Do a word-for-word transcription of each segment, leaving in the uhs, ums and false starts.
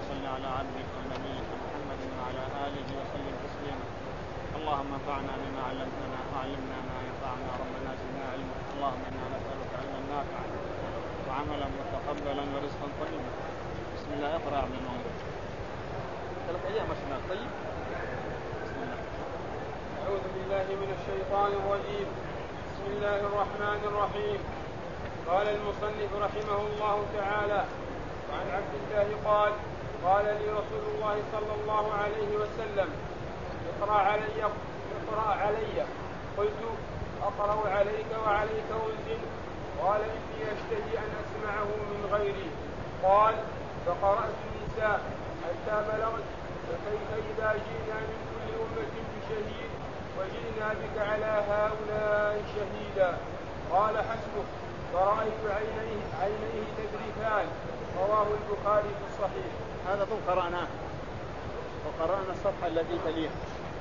صل على عبدك ونبيك محمد وعلى آله وسلم تسليما. اللهم انفعنا بما علمتنا وعلمنا ما ينفعنا ربنا زدنا علما. اللهم إنا نسألك علما نافعا وعملا متقبلا ورزقا طيبا. بسم الله. اقرأ من الموضوع. ثلاث أيام مشمال. طيب. بسم الله. أعوذ بالله من الشيطان الرجيم. بسم الله الرحمن الرحيم. قال المصنف رحمه الله تعالى: وعن عبد الله قال: قال لي رسول الله صلى الله عليه وسلم: اقرأ علي اقرأ علي قلت: أقرأ عليك وعليك أنزل. قال: إني أشتهي أن أسمعه من غيري. قال: فقرأت النساء حتى بلغت: فكيف إذا جئنا من كل أمة بشهيد وجئنا بك على هؤلاء شهيدا. قال: حسبك. فرأيت عينيه, عينيه تذرفان. رواه البخاري في الصحيح. هذا طول قرأناه وقرأنا الصفحة التي تليها.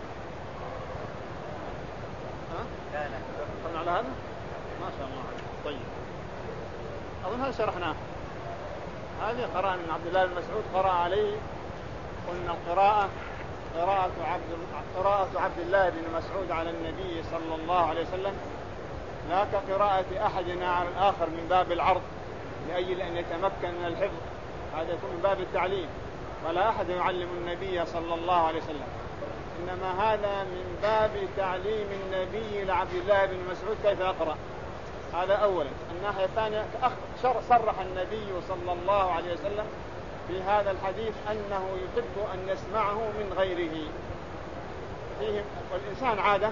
ها؟ لا لا قرأنا على هذا؟ ما شاء الله. طيب أظن هذا شرحناه. هذه قرأنا من عبد الله بن مسعود قرأ عليه. قلنا القراءة قراءة عبد قراءة عبد الله بن مسعود على النبي صلى الله عليه وسلم لا كقراءة أحدنا على الآخر من باب العرض لأجل أن يتمكن من الحفظ. هذا يكون من باب التعليم، ولا أحد يعلم النبي صلى الله عليه وسلم، إنما هذا من باب تعليم النبي لعبد الله بن مسعود كيف يقرأ. هذا أولا. الناحية الثانية صرح النبي صلى الله عليه وسلم في هذا الحديث أنه يحب أن يسمعه من غيره. فيه والإنسان عادة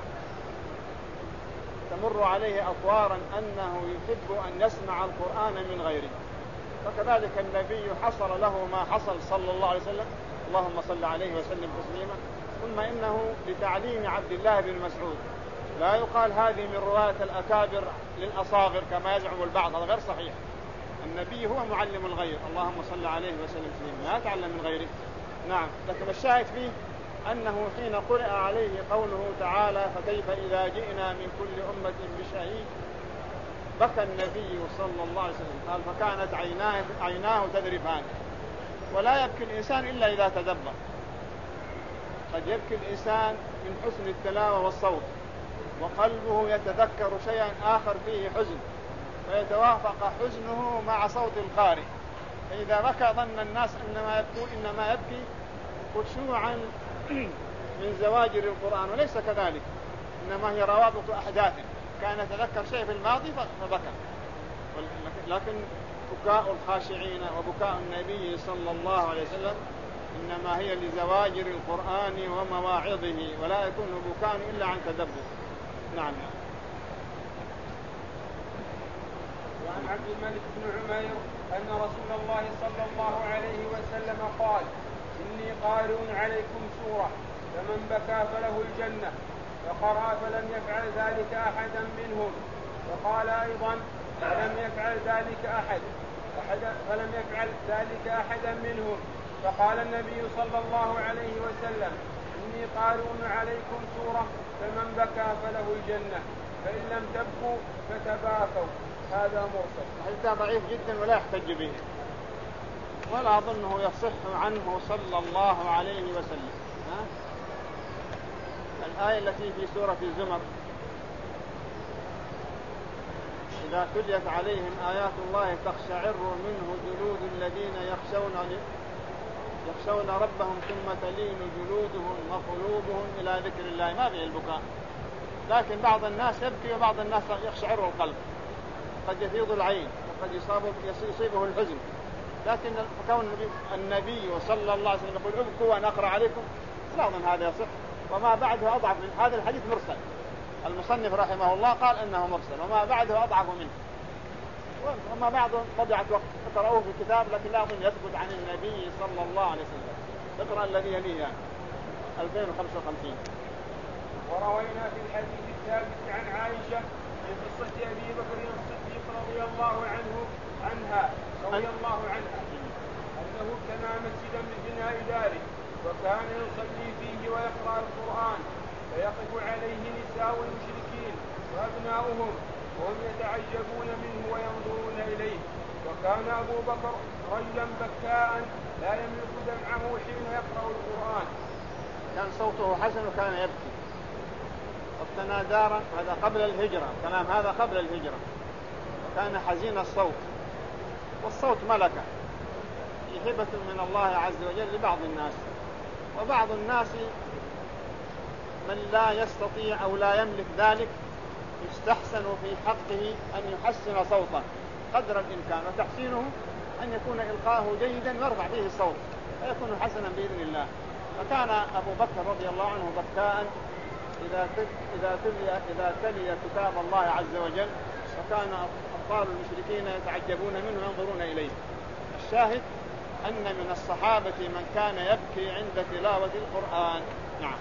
تمر عليه أطوارا أنه يحب أن يسمع القرآن من غيره، فكذلك النبي حصل له ما حصل صلى الله عليه وسلم، اللهم صل عليه وسلم تسليما. ثم إنه لتعليم عبد الله بن مسعود، لا يقال هذه من رواية الأكابر للأصاغر كما يزعم البعض، هذا غير صحيح. النبي هو معلم الغير، اللهم صل عليه وسلم تسليما، لا يتعلم من غيره. نعم. لكن الشاهد فيه أنه حين قرأ عليه قوله تعالى: فكيف إذا جئنا من كل أمة بشهيد، بكى النبي صلى الله عليه وسلم. قال: فكانت عيناه, عيناه تذرفان. ولا يبكي الإنسان إلا إذا تدبر. قد يبكي الإنسان من حسن التلاوة والصوت، وقلبه يتذكر شيئا آخر فيه حزن، ويتوافق حزنه مع صوت القارئ، فإذا بكى ظن الناس إنما يبكي, إنما يبكي خشوعا من زواجر القرآن، وليس كذلك، إنما هي روابط أحداث. كان يتذكر شيء في الماضي فبكى. لكن بكاء الخاشعين وبكاء النبي صلى الله عليه وسلم إنما هي لزواجر القرآن ومواعظه، ولا يكون بكاء إلا عن تدبر. نعم. وعن عبد الملك بن عمير أن رسول الله صلى الله عليه وسلم قال: إني قارئ عليكم سورة، فمن بكى فله الجنة. فقرأ فلم يفعل ذلك أحدا منهم. فقال أيضا: فلم يفعل ذلك أحد فلم يفعل ذلك أحدا منهم. فقال النبي صلى الله عليه وسلم: إني قارئ عليكم سورة، فمن بكى فله الجنة، فإن لم تبكوا فتباكوا. هذا مرسل. هذا ضعيف جدا ولا يحتج به، ولا أظنه يصح عنه صلى الله عليه وسلم. ها؟ الآية التي في سورة الزمر: إذا تليت عليهم آيات الله تقشعر منه جلود الذين يخشون يخشون ربهم ثم تلين جلودهم وقلوبهم إلى ذكر الله. ما به البكاء، لكن بعض الناس يبكي وبعض الناس يخشعر القلب، قد يفيض العين وقد يصيبه الحزن. لكن كون النبي صلى الله عليه وسلم يقول: ابكوا وأنا أقرأ عليكم، لا أظن هذا يصح. وما بعده أضعف من هذا الحديث مرسل. المصنف رحمه الله قال أنه مرسل، وما بعده أضعف منه. وما بعده طبعت وقت اقرأوه في الكتاب، لكن لا أظن يثبت عن النبي صلى الله عليه وسلم. اقرأ الذي يليه يعني ألفين وخمسة وخمسين. وروينا في الحديث الثابت عن عائشة في قصة أبي بكر الصديق رضي الله عنه عنها رضي الله عنها أنه ابتنى مسجدا من بناء داره، وكان يصلي فيه ويقرأ القرآن، فيقف عليه نساء المشركين وأبناؤهم، وهم يتعجبون منه وينظرون إليه، وكان أبو بكر رجلا بكاء لا يملك دمعه حين يقرأ القرآن. كان صوته حسن وكان يبكي. اقتنى دارا، هذا قبل الهجرة، كلام هذا قبل الهجرة. وكان حزين الصوت، والصوت ملكة هبة من الله عز وجل لبعض الناس، وبعض الناس من لا يستطيع أو لا يملك ذلك يستحسن في حقه أن يحسن صوته قدر الإمكان، وتحسينه أن يكون إلقاءه جيدا ويرفع به الصوت فيكون حسنا بإذن الله. فكان أبو بكر رضي الله عنه بكاء إذا إذا تلي إذا تلي كتاب الله عز وجل، وكان أبطال المشركين يتعجبون منه وينظرون إليه. الشاهد أن من الصحابة من كان يبكي عند تلاوة القرآن. نعم.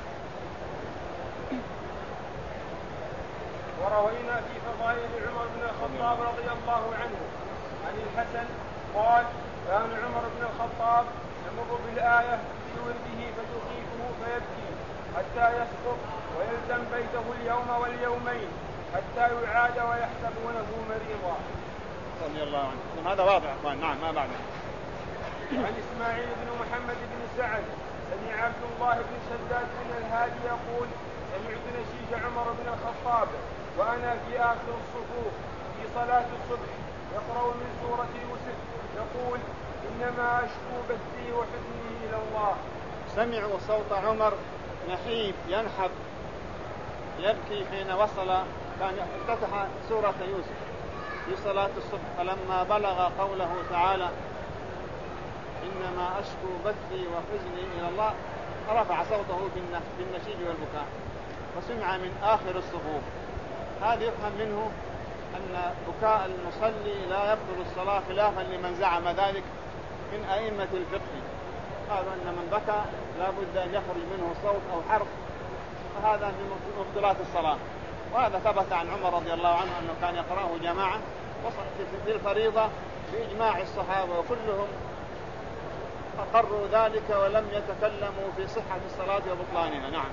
وروينا في فضائل عمر بن الخطاب رضي الله عنه عن الحسن قال: كان عمر بن الخطاب يمر بالآية في ورده فتخيفه فيبكي حتى يسقط ويلزم بيته اليوم واليومين حتى يعاد ويحسبونه مريضا. رضي الله عنه. هذا واضح أخوان. نعم. ما بعده. عن إسماعيل بن محمد بن سعد سمع عبد الله بن شداد بن الهادي يقول: سمعت نشيج عمر بن الخطاب وأنا في آخر الصفوف في صلاة الصبح يقرأ من سورة يوسف يقول: إنما أشكو بثي وحزني إلى الله. سمعوا صوت عمر نحيب ينحب يبكي حين وصل، كان افتتح سورة يوسف في صلاة الصبح، فلما بلغ قوله تعالى: إنما أشكو بثي وحزني إلى الله، رفع صوته بالنشيج والبكاء، وسمع من آخر الصفوف. هذا يفهم منه أن بكاء المصلي لا يبطل الصلاة، خلافا لمن زعم ذلك من أئمة الفقه. قالوا أن من بكى لا بد أن يخرج منه صوت أو حرف، فهذا من مبطلات الصلاة. وهذا ثبت عن عمر رضي الله عنه أنه كان يقرأه جماعة في الفريضة بإجماع الصحابة، وكلهم أقروا ذلك ولم يتكلموا في صحة الصلاة وبطلانها. نعم.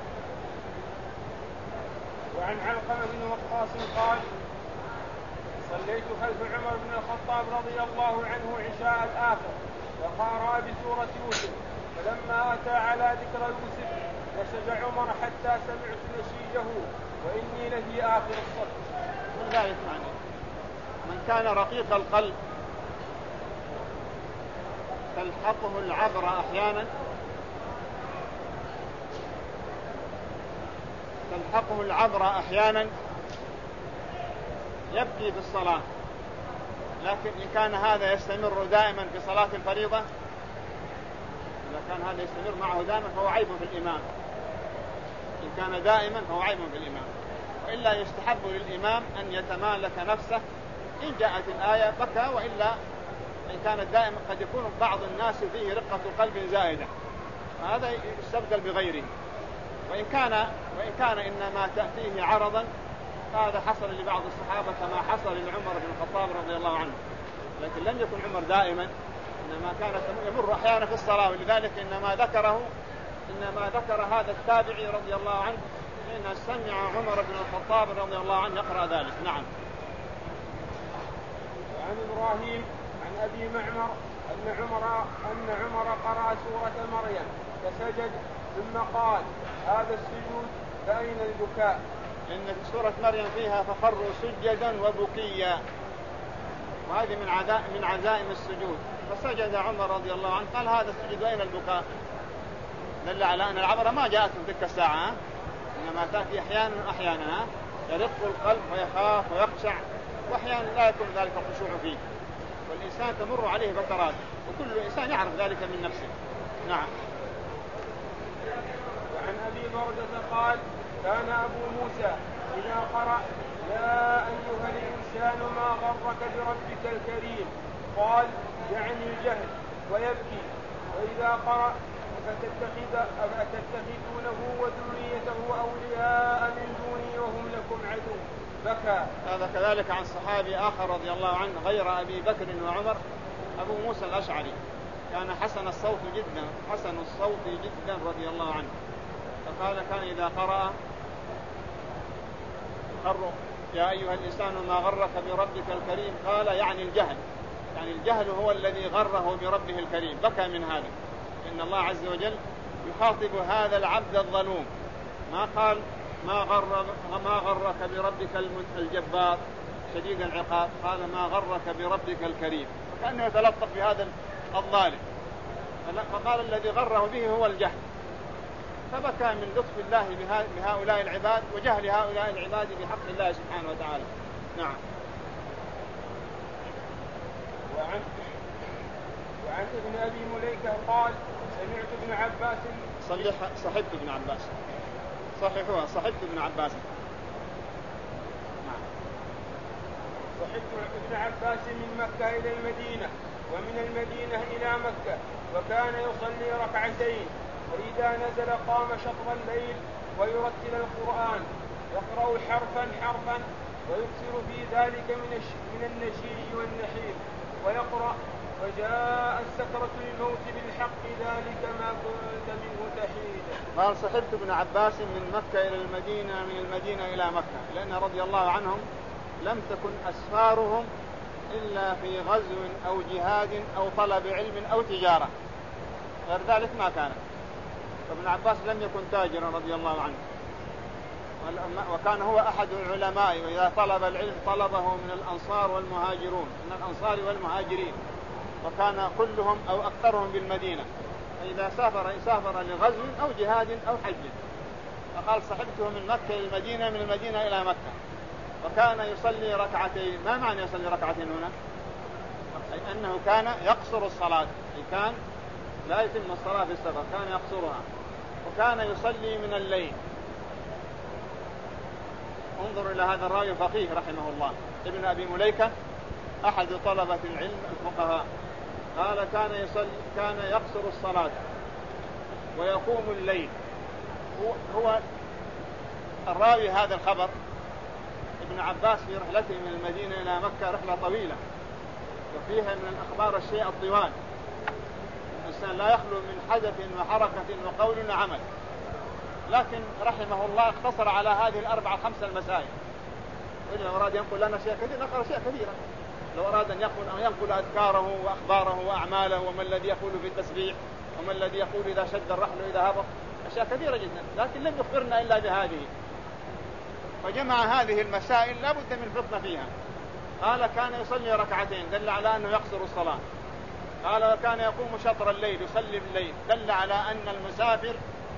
وعن علقمة بن وقاص قال: صليت خلف عمر بن الخطاب رضي الله عنه عشاء الآخر وقرأ بسورة يوسف، فلما أتى على ذكر يوسف نشج عمر حتى سمعت نشيجه وإني لفي آخر الصف. من ذلك معنى من كان رقيق القلب تلحقه العبرة أحيانا تلحقه العبرة أحيانا يبكي في الصلاة، لكن إن كان هذا يستمر دائما في صلاة الفريضة، إذا كان هذا يستمر معه دائما فهو عيب في الإمام. إن كان دائما فهو عيب في الإمام، وإلا يستحب للإمام أن يتمالك نفسه. إن جاءت الآية بكى، وإلا إن كانت دائما قد يكون بعض الناس فيه رقة قلب زائدة، فهذا يستبدل بغيره. وإن كان وإن كان إنما تأتيه عرضا، هذا حصل لبعض الصحابة كما حصل لعمر بن الخطاب رضي الله عنه، لكن لم يكن عمر دائما، إنما كان يمر أحيانا في الصلاة. ولذلك إنما ذكره إنما ذكر هذا التابعي رضي الله عنه حين سمع عمر بن الخطاب رضي الله عنه يقرأ ذلك. نعم. وعن إبراهيم عن أبي معمر أن عمر أن عمر قرأ سورة مريم فسجد ثم قال: هذا السجود فأين البكاء؟ إن سورة مريم فيها فخروا سجدا وبكيا، وهذه من عزائم من عزائم السجود. فسجد عمر رضي الله عنه قال: هذا السجود وأين البكاء؟ دل على أن العبرة ما جاءت في تلك الساعة، إنما تأتي أحيانا أحيانا يرق القلب ويخاف ويخشع، وأحيانا لا يكون ذلك الخشوع فيه، والإنسان تمر عليه فترات، وكل إنسان يعرف ذلك من نفسه. نعم. وعن أبي بردة قال: كان أبو موسى إذا قرأ: يا أيها الإنسان ما غرك بربك الكريم، قال: يعني الجهل، ويبكي. وإذا قرأ: أفتتخذونه وذريته أولياء من دوني وهم لكم عدو، بكى. هذا كذلك عن صحابي آخر رضي الله عنه غير أبي بكر وعمر، أبو موسى الأشعري، كان حسن الصوت جدا حسن الصوت جدا رضي الله عنه، فقال: كان إذا قرأ قرأ: يا أيها الإنسان ما غرك بربك الكريم، قال: يعني الجهل، يعني الجهل هو الذي غره بربه الكريم، بكى من هذا. إن الله عز وجل يخاطب هذا العبد الظلوم، ما قال ما غر ما غرك بربك الجبار شديد العقاب، قال ما غرك بربك الكريم، وكأنه يتلطف بهذا الظالم. فقال الذي غره به هو الجهل، فبكى من لطف الله بهؤلاء العباد وجهل هؤلاء العباد بحق الله سبحانه وتعالى. نعم. وعن وعن ابن أبي مليكة قال سمعت ابن عباس صلح صحبت ابن عباس صححوها صحبت ابن عباس نعم. صحبت ابن عباس من مكة إلى المدينة ومن المدينة إلى مكة، وكان يصلي ركعتين، وإذا نزل قام شطر الليل ويرتل القرآن يقرأ حرفا حرفا، ويكثر في ذلك من من النشيد والنحير، ويقرأ وجاء السكرة الموت بالحق ذلك ما كنت منه تحيد. قال صحبت ابن عباس من مكة إلى المدينة من المدينة إلى مكة، لأن رضي الله عنهم لم تكن أسفارهم إلا في غزو أو جهاد أو طلب علم أو تجارة، غير ذلك ما كانت. فابن عباس لم يكن تاجرا رضي الله عنه، وكان هو أحد العلماء، وإذا طلب العلم طلبه من الأنصار والمهاجرون من الأنصار والمهاجرين، وكان كلهم أو أكثرهم بالمدينة، فإذا سافر سافر لغزو أو جهاد أو حج. فقال صحبته من مكة إلى المدينة من المدينة إلى مكة، وكان يصلي ركعتين. ما معنى يصلي ركعتين هنا؟ أي أنه كان يقصر الصلاة، أي كان لا يتم الصلاة في السفر، كان يقصرها، وكان يصلي من الليل. انظر إلى هذا الراوي فقيه رحمه الله، ابن أبي مليكة أحد طلبة العلم الفقهاء، قال كان يصلي كان يقصر الصلاة ويقوم الليل. هو, هو الراوي هذا الخبر ابن عباس في رحلته من المدينة إلى مكة رحلة طويلة، وفيها من الأخبار الشيء الطوال. الإنسان لا يخلو من حدث وحركة وقول وعمل، لكن رحمه الله اقتصر على هذه الأربعة خمسة المسائل. وإذا أراد ينقل لنا شيء كثير نقل شيء كثيرا، لو أراد أن ينقل, أن ينقل أذكاره وأخباره وأعماله وما الذي يقول في التسبيح وما الذي يقول إذا شد الرحل وإذا هبط، أشياء كثيرة جدا، لكن لم يخبرنا إلا بهذه. فجمع هذه المسائل لا بد من فطنة فيها. قال كان يصلي ركعتين، دل على أنه يقصر الصلاة. قال وكان يقوم شطر الليل، يصلي بالليل، دل على أن المسافر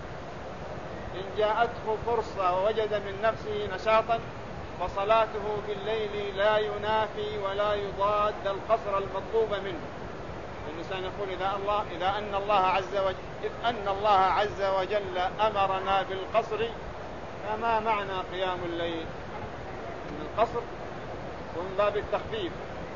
إن جاءته فرصة ووجد من نفسه نشاطا فصلاته بالليل لا ينافي ولا يضاد القصر المطلوب منه. الإنسان يقول إذا الله إذا أن الله عز وجل إذ أن الله عز وجل أمرنا بالقصر فما معنى قيام الليل؟ من القصر ومن باب التخفيف،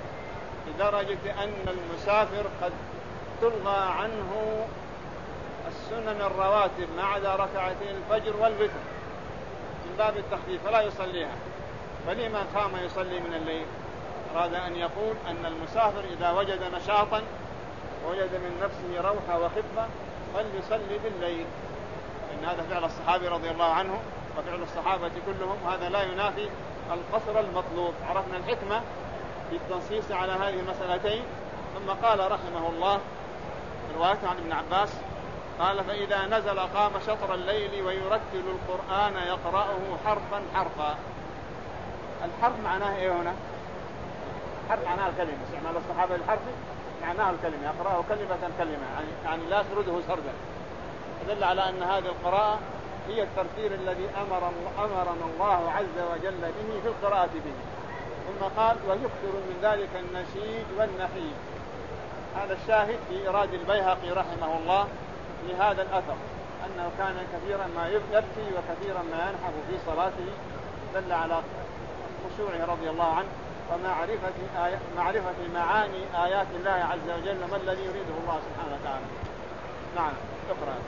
لدرجة أن المسافر قد تلغى عنه السنن الرواتب ما عدا ركعتي الفجر والوتر من باب التخفيف فلا يصليها. فلمن قام يصلي من الليل؟ أراد أن يقول أن المسافر إذا وجد نشاطا ووجد من نفسه روحة وخفة فليصلي بالليل، إن هذا فعل الصحابي رضي الله عنه وفعل الصحابة كلهم، وهذا لا ينافي القصر المطلوب. عرفنا الحكمة في التنصيص على هذه المسألتين. ثم قال رحمه الله رواية عن ابن عباس قال فإذا نزل قام شطر الليل ويرتل القرآن يقرأه حرفا حرفا. الحرف معناه ايه هنا؟ الحرف معناه الكلمة، استعمال الصحابة الحرف معناه الكلمة، يقرأه كلمة كلمة، يعني, يعني لا سرده سردا. يدل على أن هذه القراءة هي الترتيل الذي أمر أمرنا الله عز وجل به في القراءة به. ثم قال ويكثر من ذلك النشيد والنحيب. هذا الشاهد في إيراد البيهقي رحمه الله لهذا الأثر، أنه كان كثيرا ما يبكي وكثيرا ما ينحب في صلاته، دل على خشوعه رضي الله عنه ومعرفة آي... معرفة معاني آيات الله عز وجل ما الذي يريده الله سبحانه وتعالى. نعم اقرأ.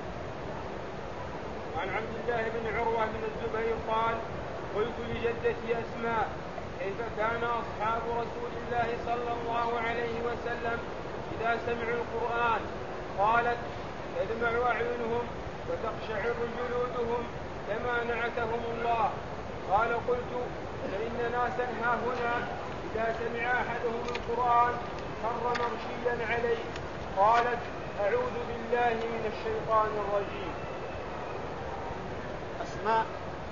وعن عبد الله بن عروة بن الزبير قال قلت لجدتي أسماء كيف كان أصحاب رسول الله صلى الله عليه وسلم إذا سمعوا القرآن؟ قالت تدمع أعينهم وتقشعر جلودهم كما نعتهم الله. قال قلت فإن ناسا ها هنا إذا سمع أحدهم القرآن خر مغشيا عليه. قالت: أعوذ بالله من الشيطان الرجيم. أسماء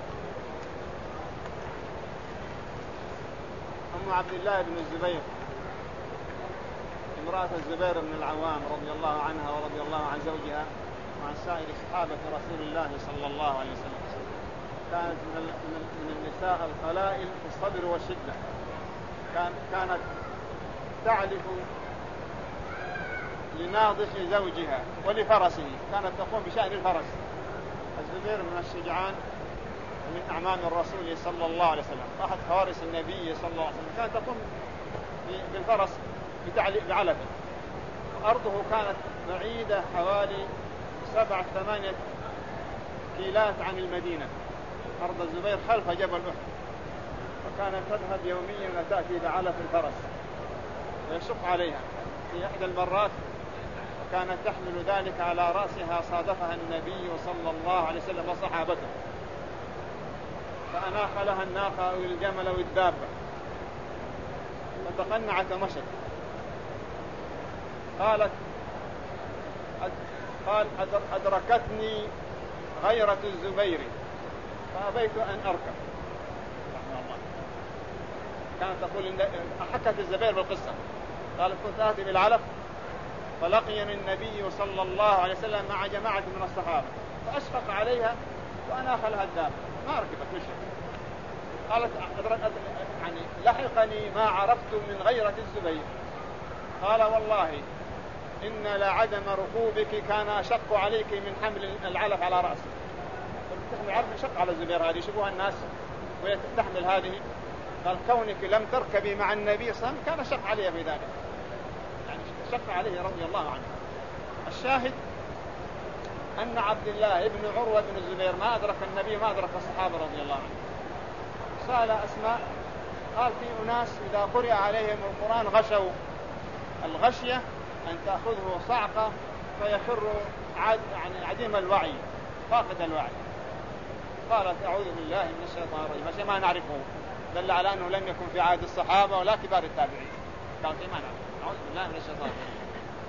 أم عبد الله بن الزبير امرأة الزبير بن العوام رضي الله عنها ورضي الله عن زوجها وعن سائر صحابة رسول الله صلى الله عليه وسلم. كانت من النساء القلائل في الصبر والشدة. كانت تعلف لناضح زوجها ولفرسه، كانت تقوم بشأن الفرس. الزبير من الشجعان من أعمام الرسول صلى الله عليه وسلم، أحد فوارس النبي صلى الله عليه وسلم. كانت تقوم بالفرس بعلفه. أرضه كانت بعيدة حوالي سبعة ثمانية كيلات عن المدينة. أرض الزبير خلف جبل أحد، وكانت تذهب يوميا وتأتي بعلف الفرس ويشق عليها. في إحدى المرات كانت تحمل ذلك على رأسها، صادفها النبي صلى الله عليه وسلم وصحابته، فأناخ لها الناقة أو الجمل أو الدابة فتقنعت ومشت. قالت قال أدركتني غيرة الزبير فأبيت أن أركب. رحمه الله. كانت تقول، حكت الزبير بالقصة، قالت: كنت آتي بالعلف فلقيني النبي صلى الله عليه وسلم مع جماعة من الصحابة فأشفق عليها وأناخ لها الدابة ما ركبت مشت. قالت: يعني لحقني ما عرفت من غيرة الزبير. قال: والله إن لعدم ركوبك كان أشق عليك من حمل العلف على رأسك. تحمل العلف شق على الزبير، هذه يشوفوها الناس وهي تحمل هذه. قال: كونك لم تركبي مع النبي صلى الله عليه وسلم كان شق عليه في ذلك، يعني شق عليه رضي الله عنه. الشاهد أن عبد الله بن عروة بن الزبير ما أدرك النبي ما أدرك الصحابة رضي الله عنه. سأل أسماء، قال: في أناس إذا قرئ عليهم القرآن غشوا. الغشية أن تأخذه صعقة فيخر عد يعني عديم الوعي فاقد الوعي. قالت: أعوذ بالله من الشيطان الرجيم. هذا ما نعرفه، دل على أنه لم يكن في عهد الصحابة ولا كبار التابعين. قالت: ما نعرف، أعوذ بالله من الشيطان الرجيم.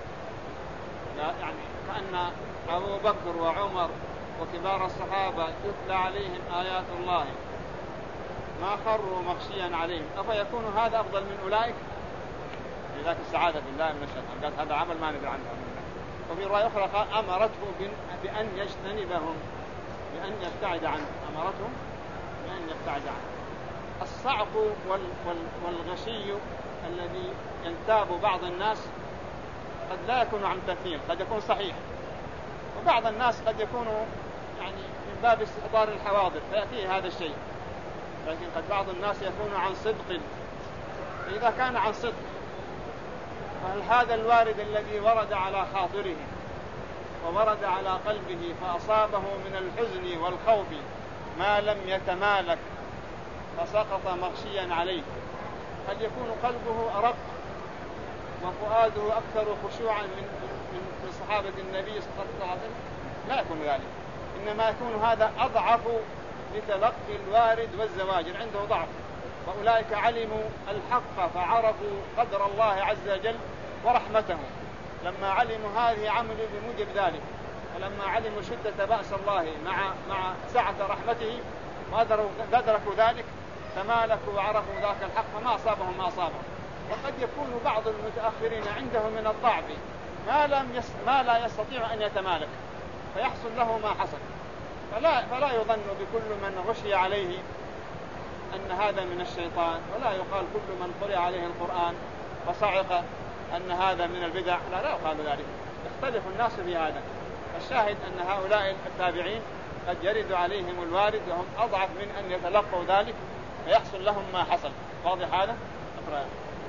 يعني كأن أبو بكر وعمر وكبار الصحابة يتلى عليهم آيات الله ما خروا مغشيا عليهم، أفيكون هذا أفضل من أولئك؟ لذلك السعادة بالله من الشيطان. قالت: هذا عمل ما ندري عنه. وفي رواية أخرى قال: أمرته بأن يجتنبهم، بأن يبتعد عنه، أمرته بأن يبتعد عنه. الصعق والغشي الذي ينتاب بعض الناس قد لا يكون عن تمثيل، قد يكون صحيح، وبعض الناس قد يكون يعني من باب استحضار الحواضر فيأتيه هذا الشيء، لكن قد بعض الناس يكون عن صدق. إذا كان عن صدق فهل هذا الوارد الذي ورد على خاطره وورد على قلبه فأصابه من الحزن والخوف ما لم يتمالك فسقط مغشيا عليه، هل يكون قلبه أرق وفؤاده أكثر خشوعا من من صحابة النبي صلى الله عليه وسلم؟ لا يكون ذلك، إنما يكون هذا أضعف لتلقي الوارد والزواجر، عنده ضعف. وأولئك علموا الحق فعرفوا قدر الله عز وجل ورحمته، لما علموا هذه عملوا بموجب ذلك، ولما علموا شدة بأس الله مع مع سعة رحمته وأدركوا ذلك تمالكوا وعرفوا ذاك الحق فما أصابهم ما أصابهم. وقد يكون بعض المتأخرين عنده من الضعف ما, لم يس ما لا يستطيع أن يتمالك فيحصل له ما حصل. فلا, فلا يظن بكل من غشي عليه أن هذا من الشيطان، ولا يقال كل من قرئ عليه القرآن وصعق أن هذا من البدع، لا لا يقال ذلك، يختلف الناس في هذا. الشاهد أن هؤلاء التابعين قد يرد عليهم الوارد وهم أضعف من أن يتلقوا ذلك فيحصل لهم ما حصل. واضح هذا؟ أقرأ.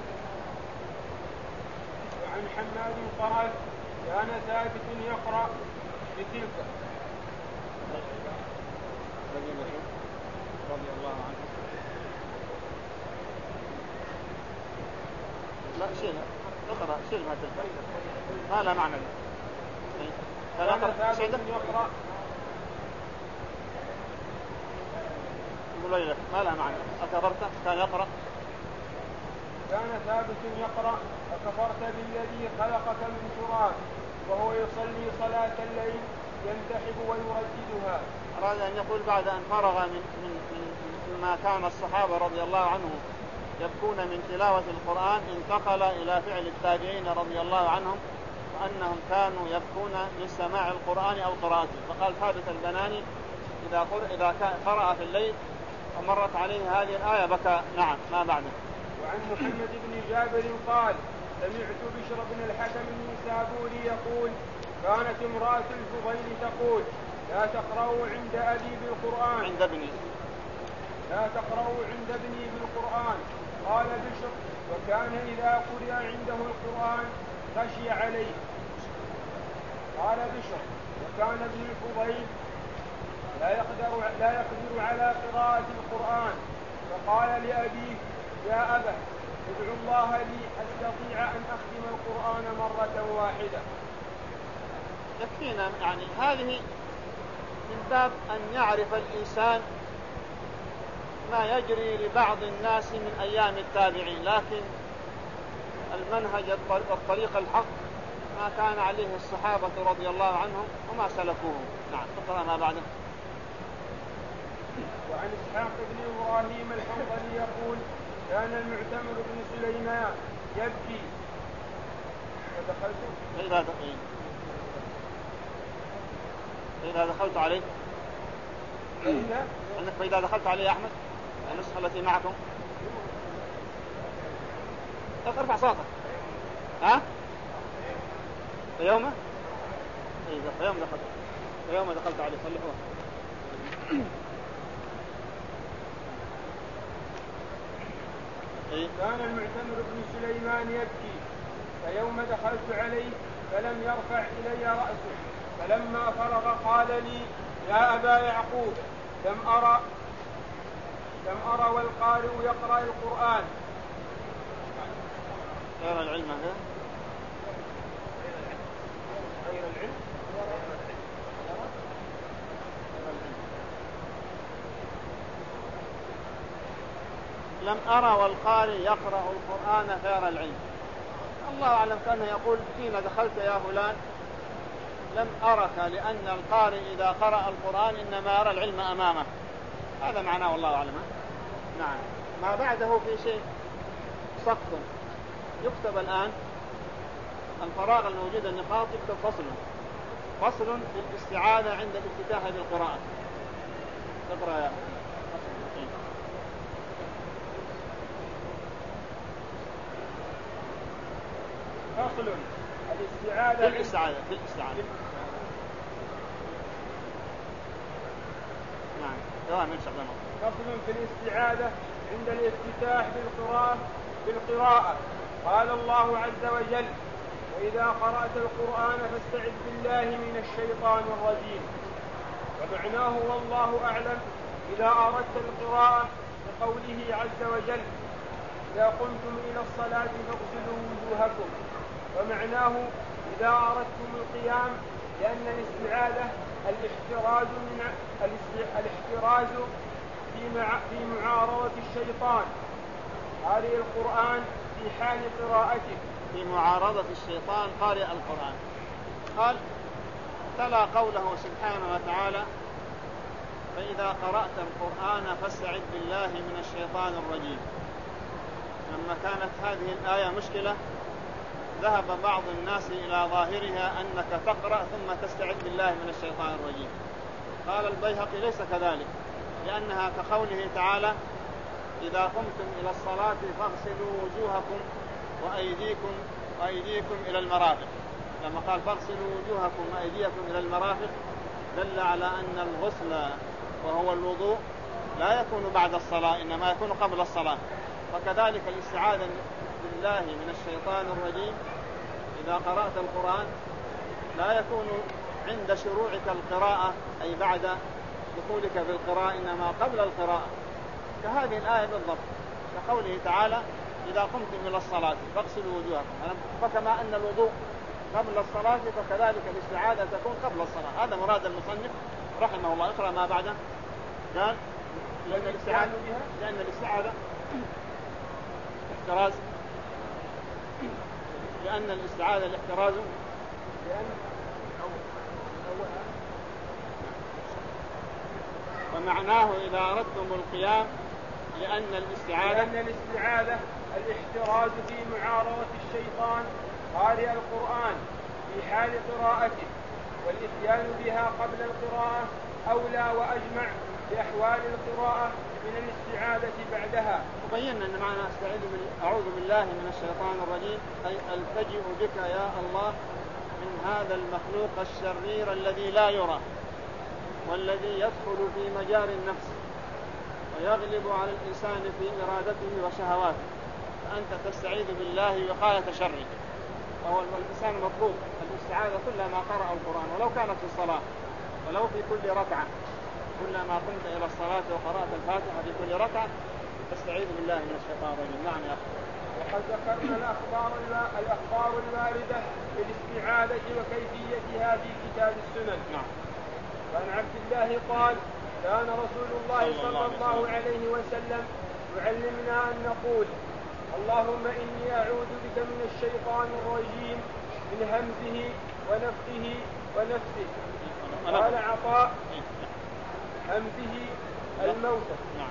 وعن حماد قال: كان ثابت يقرأ بتلك رضي الله عنه. لا شيلها، اقرأ شيلها تلك ما لا معنى له. كان ثابت يقرأ يقول لك ما لا معنى. أكبرت كان يقرأ كان ثابت يقرأ فكفرت بالذي خلقك من تراب وهو يصلي صلاة الليل ينتحب ويرددها. أراد أن يقول بعد أن فرغ من, من, من ما كان الصحابة رضي الله عنهم يبكون من تلاوة القرآن انتقل إلى فعل التابعين رضي الله عنهم وأنهم كانوا يبكون من سماع القرآن أو قراءته. فقال ثابت البناني إذا, إذا قرأ في الليل ومرت عليه هذه الآية بكى. نعم ما بعده. وعن محمد بن جابر قال سمعت بشر بن الحكم النيسابوري يقول كانت امرأة الفضيل تقول لا تقرأوا عند أبي بالقرآن عند ابني لا تقرأوا عند ابني بالقرآن. قال بشر وكان إذا قرأ عنده القرآن خشي عليه. قال بشر وكان ابن الفضيل لا يقدر, لا يقدر على قراءة القرآن فقال لأبيه يا أبا ادعو الله لي أستطيع أن أختم القرآن مرة واحدة. يكفينا يعني هذه من باب أن يعرف الإنسان ما يجري لبعض الناس من أيام التابعين، لكن المنهج الطريق الحق ما كان عليه الصحابة رضي الله عنهم وما سلكوه. نعم اقرأ ما بعده. وعن إسحاق بن إبراهيم الحنظلي يقول كان المعتمر بن سليمان يبكي فدخلت فإذا دخلت فإذا دخلت عليه فإذا أنك فإذا دخلت عليه أحمد النسخة التي معكم ارفع صوتك ها فيوم إذا فيوم دخلت فيوم دخلت عليه صلحوه. كان المعتمر بن سليمان يبكي فيوم دخلت عليه فلم يرفع إلي رأسه فلما فرغ قال لي يا أبا يعقوب لم أرى لم أرى والقارئ يقرأ القرآن. غير العلم هذا غير العلم لم أرى والقارئ يقرأ القرآن غير العلم. الله أعلم كأنه يقول حين دخلت يا فلان لم أرك لأن القارئ إذا قرأ القرآن إنما يرى العلم أمامه. هذا معناه والله أعلم. نعم ما بعده في شيء سقط يكتب الآن الفراغ الموجود النقاط يكتب فصل فصل في الاستعاذة عند الافتتاح بالقراءة. اقرأ يا فصل الاستعاذة في الاستعاذة في الاستعاذة نعم دوام إن شاء الله. فصل في الاستعاذة عند الافتتاح بالقراءة بالقراءة. قال الله عز وجل وإذا قرأت القرآن فاستعذ بالله من الشيطان الرجيم. ومعناه والله أعلم إذا أردت القراءة بقوله عز وجل إذا قمتم إلى الصلاة فاغسلوا وجوهكم. ومعناه إذا أردتم القيام لأن الاستعاذة الاحتراز من الاحتراز في مع في معارضة الشيطان. قارئ القرآن في حال قراءته في معارضة الشيطان قارئ القرآن. قال تلا قوله سبحانه وتعالى فإذا قرأت القرآن فاستعذ بالله من الشيطان الرجيم. لما كانت هذه الآية مشكلة ذهب بعض الناس إلى ظاهرها أنك تقرأ ثم تستعذ بالله من الشيطان الرجيم. قال البيهقي ليس كذلك لأنها كقوله تعالى إذا قمتم إلى الصلاة فاغسلوا وجوهكم وأيديكم وأيديكم إلى المرافق. لما قال فاغسلوا وجوهكم وأيديكم إلى المرافق دل على أن الغسل وهو الوضوء لا يكون بعد الصلاة إنما يكون قبل الصلاة. وكذلك الاستعاذة بالله من الشيطان الرجيم إذا قرأت القرآن لا يكون عند شروعك القراءة أي بعد دخولك في القراءة إنما قبل القراءة كهذه الآية بالضبط كقوله تعالى إذا قمتم إلى الصلاة فاغسلوا وجوهكم. فكما أن الوضوء قبل الصلاة فكذلك الاستعاذة تكون قبل الصلاة. هذا مراد المصنف رحمه الله. اقرأ ما بعده. قال لأن الاستعاذة لأن الاستعاذة احتراز لأن الاستعاذة الاحتراز لأن ومعناه إذا أردتم القيام لأن الاستعاذة لأن الاستعاذة الاحتراز في معارضة الشيطان قارئ القرآن في حال قراءته، والإتيان بها قبل القراءة أولى وأجمع لأحوال القراءة من الاستعاذة بعدها. وبينا أن معنى أستعيذ أعوذ بالله من الشيطان الرجيم أي ألتجئ بك يا الله من هذا المخلوق الشرير الذي لا يرى والذي يدخل في مجال النفس ويغلب على الإنسان في إرادته وشهواته، فأنت تستعيذ بالله وقاية شره. وهو الإنسان مطلوب الاستعاذة كلما قرأ القرآن ولو كانت في الصلاة ولو في كل ركعة، كلما قمت إلى الصلاة وقرأت الفاتحة في كل ركعة تستعيذ بالله من الشيطان الرجيم. نعم يا أخي. وقد ذكرنا الأخبار الأخبار الواردة بالاستعاذة وكيفيتها في كتاب السنن. نعم. وعن عبد الله قال كان رسول الله صلى الله عليه وسلم يعلمنا أن نقول اللهم إني أعوذ بك من الشيطان الرجيم من همزه ونفخه ونفسه. قال عطاء همزه الموت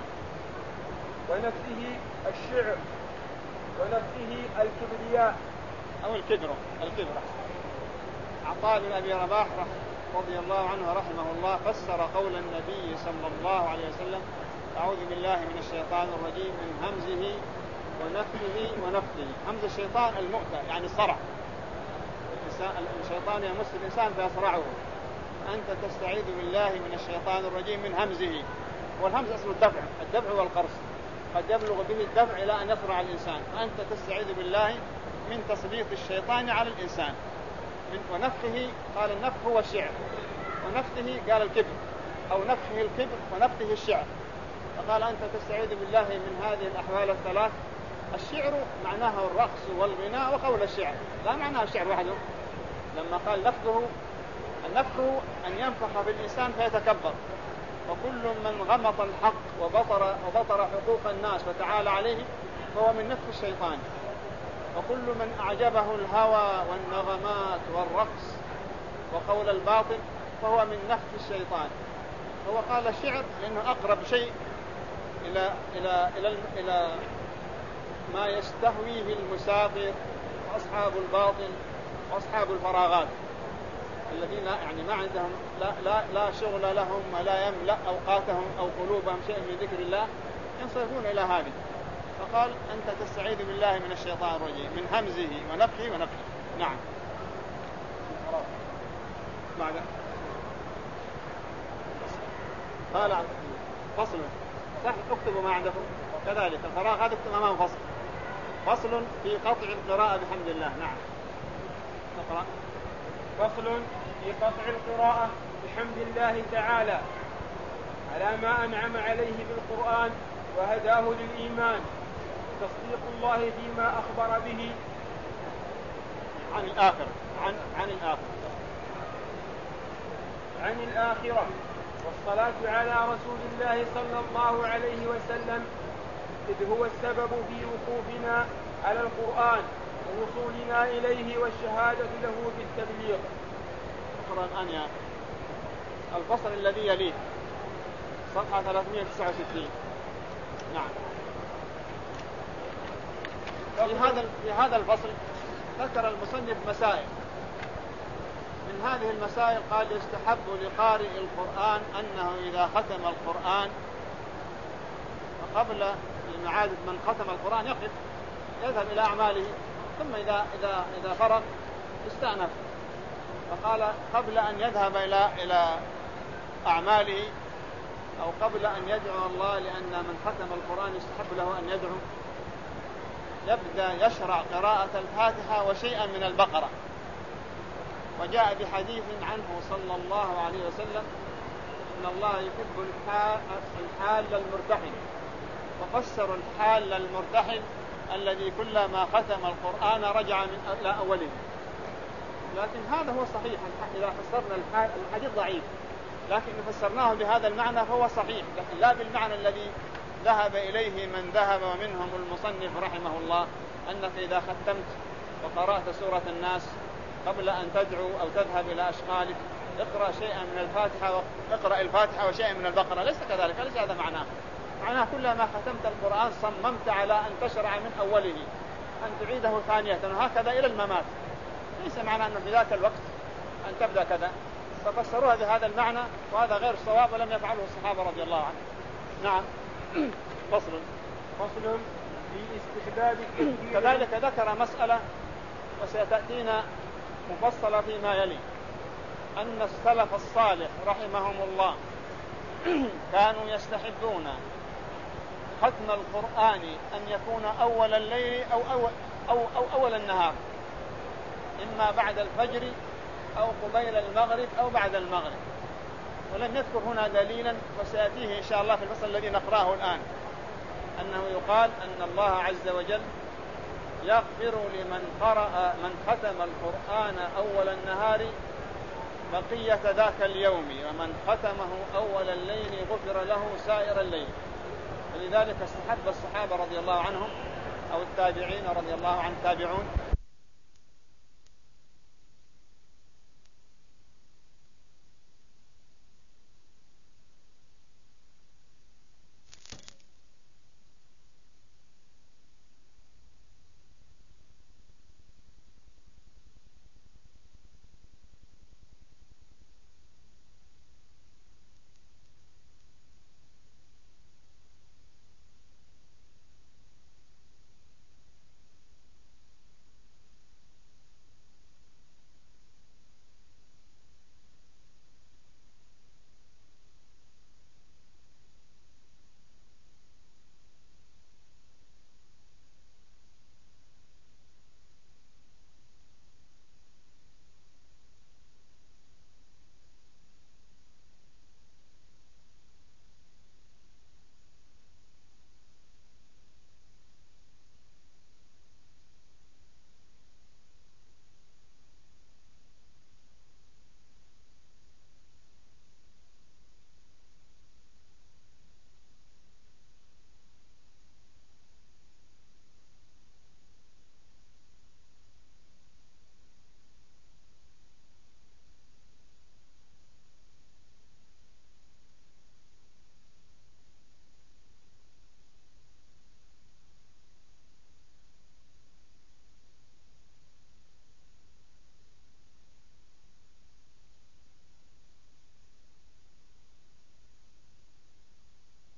ونفسه الشعر ونفسه الكبرياء أو الكبر الكبر. عطاء بن أبي رباح رضي الله عنه رحمه الله فسر قول النبي صلى الله عليه وسلم أعوذ بالله من الشيطان الرجيم من همزه ونفخه ونفخه. همز الشيطان المؤتى يعني الصرع، الشيطان يمس الإنسان فيصرعه، أنت تستعيذ بالله من الشيطان الرجيم من همزه. والهمز اسم الدفع، الدفع والقرص قد يبلغ به الدفع إلى أن يصرع الإنسان، فأنت تستعيذ بالله من تسليط الشيطان على الإنسان. ونفخه قال النفخ هو الشعر، ونفخه قال الكبر أو نفخه الكبر ونفخه الشعر. فقال أنت تستعيذ بالله من هذه الأحوال الثلاث. الشعر معناه الرقص والغناء وقول الشعر، لا معناه الشعر وحده. لما قال نفخه، النفخ أن ينفخ بالإنسان فيتكبر، وكل من غمط الحق وبطر, وبطر حقوق الناس فتعالى عليه فهو من نفخ الشيطان. وكل من أعجبه الهوى والنغمات والرقص وقول الباطل فهو من نفخ الشيطان. هو قال الشعر لأنه أقرب شيء إلى, إلى, إلى, إلى ما يستهويه المسافر وأصحاب الباطل وأصحاب الفراغات الذين يعني ما عندهم لا, لا, لا شغل لهم ولا يملأ أوقاتهم أو قلوبهم شيء من ذكر الله ينصرفون إلى هذه. فقال أنت تستعيذ بالله من الشيطان الرجيم من همزه ونفخه ونفخه. نعم. بعد قال فصل صح اكتبوا ما عندكم كذلك الفراغ هذا اكتب أمام فصل فصل في قطع القراءة بحمد الله. نعم. نقرأ. فصل في قطع القراءة بحمد الله تعالى على ما أنعم عليه بالقرآن وهداه للإيمان، تصديق الله فيما أخبر به عن الآخرة عن عن الآخرة عن الآخرة والصلاة على رسول الله صلى الله عليه وسلم، إذ هو السبب في وقوفنا على القرآن ووصولنا إليه والشهادة له بالتبليغ. الآن يا الفصل الذي يليه صفحة ثلاثمائة وتسعة وستين. نعم. في هذا في هذا الفصل ذكر المصنف مسائل. من هذه المسائل قال يستحب لقارئ القرآن أنه إذا ختم القرآن فقبل المعاد من ختم القرآن يقف يذهب إلى أعماله، ثم إذا إذا إذا فرغ استأنف. فقال قبل أن يذهب إلى إلى أعماله أو قبل أن يدعو الله، لأن من ختم القرآن يستحب له أن يدعو، يبدأ يشرع قراءة الفاتحة وشيئا من البقرة. وجاء بحديث عنه صلى الله عليه وسلم إن الله يحب الحال المرتحل، وفسر الحال المرتحل الذي كلما ختم القرآن رجع من إلى أوله. لكن هذا هو صحيح إذا فسرنا الحديث ضعيف، لكن فسرناه بهذا المعنى فهو صحيح، لكن لا بالمعنى الذي ذهب إليه من ذهب ومنهم المصنف رحمه الله، أنك إذا ختمت وقرأت سورة الناس قبل أن تدعو أو تذهب إلى أشغالك اقرأ شيئا من الفاتحة اقرأ الفاتحة وشيئا من البقرة. ليس كذلك، ليس هذا معناه. معناه كلما ختمت القرآن صممت على أن تشرع من أوله، أن تعيده ثانية، وهكذا إلى الممات. ليس معنى أنه في ذاك الوقت أن تبدأ كذا. ففسروها بهذا المعنى، وهذا غير صواب ولم يفعله الصحابة رضي الله عنهم. نعم. فصل فصل في استحباب كذلك ذكر مسألة وستأتينا مفصلة فيما يلي، أن السلف الصالح رحمهم الله كانوا يستحبون ختم القرآن أن يكون أول الليل أو أول, أو أو أول النهار، إما بعد الفجر أو قبيل المغرب أو بعد المغرب. ولم يذكر هنا دليلا، وسيأتيه إن شاء الله في الفصل الذي نقرأه الآن، أنه يقال أن الله عز وجل يغفر لمن قرأ من ختم القرآن أول النهار بقية ذاك اليوم، ومن ختمه أول الليل غفر له سائر الليل. ولذلك استحب الصحابة رضي الله عنهم أو التابعين رضي الله عن التابعون